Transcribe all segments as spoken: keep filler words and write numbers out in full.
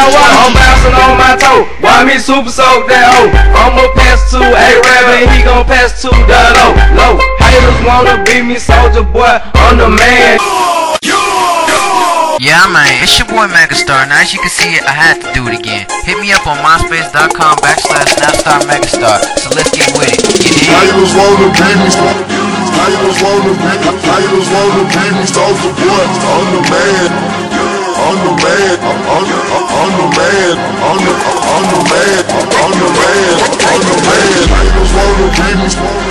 I'm bouncing on my toe. Why me super soak that hoe? I'ma pass to A-Rab and he gon' pass to the low. Low. Haters wanna be me, soldier boy. I'm the man. Yeah, man, it's your boy Megastar. Now, as you can see, I had to do it again. Hit me up on myspace.com backslash Snapstar Megastar. So let's get with it. You dig? Haters wanna be me, haters wanna be me, haters wanna be me, soldier boy. I'm the man. I'm the man. I'm the I'm the man. I'm the I'm the man. I'm the man. I'm the man. Haters wanna be me,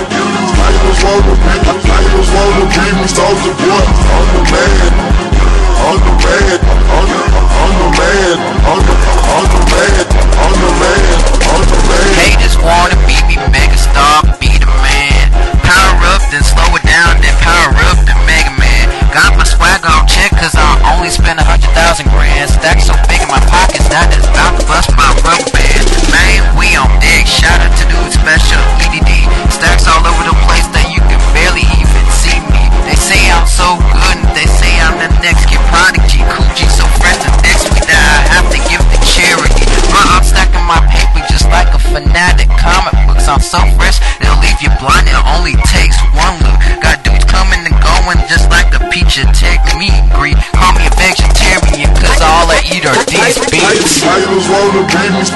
haters wanna be me, haters wanna be me, soldier boy. I'm the man. I'm the man, I'm the, I'm the man, I'm the, I'm the man, I'm the man, I'm the man. Haters wanna be me, Megastar, be the man. Power up, then slow it down, then power up the Mega Man. Got my swag on check, cause I only spent a hundred thousand grand. Stack so big in my pockets, that is about to bust my rubber band. Man, we on deck, shout out to Dude Special, E D D. Stacks all over the place that you can barely even see me. They say I'm so good, and they say I'm the next kid prodigy. Coochie so fresh and next week that I have to give to charity. But I'm stacking my paper just like a fanatic. Comic books, I'm so fresh, they'll leave you blind. It only takes one look. Got dudes coming and going just like the peach and tech meet and greet. Call me a vegetarian, cause all I eat are these beats. Haters wanna be me,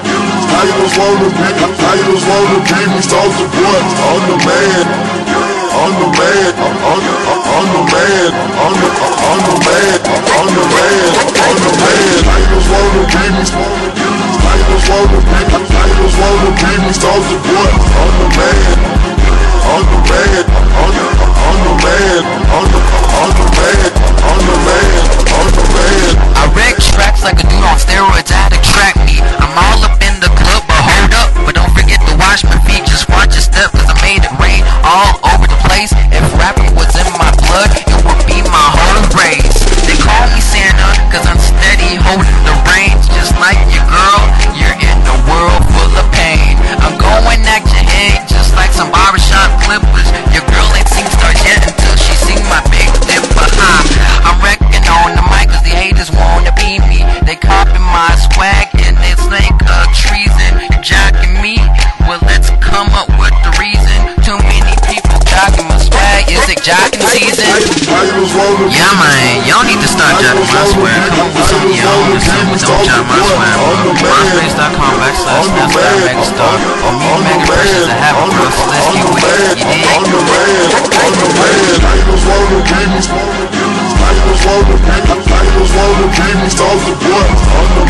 haters wanna be me, haters wanna be me, soldier boy. I'm the man. I'm the man, I'm the, I'm the man, I'm the, I'm the man, I'm the man, I'm the man. Haters wanna be me, haters wanna be me, haters wanna be me, soldier boy. I'm the man, I'm the man, I'm the, I'm the man, I'm the, I'm the man, I'm the man, I'm the man. I wreck tracks like a dude on steroids out to track me. I'm all up in the club, but hold up, but don't forget to wash my feet. Just watch your step, cause I made it rain all over the place. If rapping was in my blood, it would be my whole race. They call me Santa, cause I'm steady holding the reins. Just like your girl, you're in a world full of pain. I'm going at your head, just like some barbershop clippers. Your girl ain't seen stars yet until she seen my big dip behind. I'm wrecking on the mic, cause the haters wanna be me. They copy my swag, and it's like a treason. You're jacking me, well let's come up with the reason. Too many people jocking my swag, is it jocking season? Yeah man, y'all need to start jocking my swag. Come up with some of your own or something, don't jock my swag. myspace.com backslash Snapstar Megastar. Or me and Mega Precious to have a bro, so let's get with it, you dig? I'm the man, I'm the man. Haters wanna be me, haters wanna be me, haters wanna be me, soldier boy. I'm the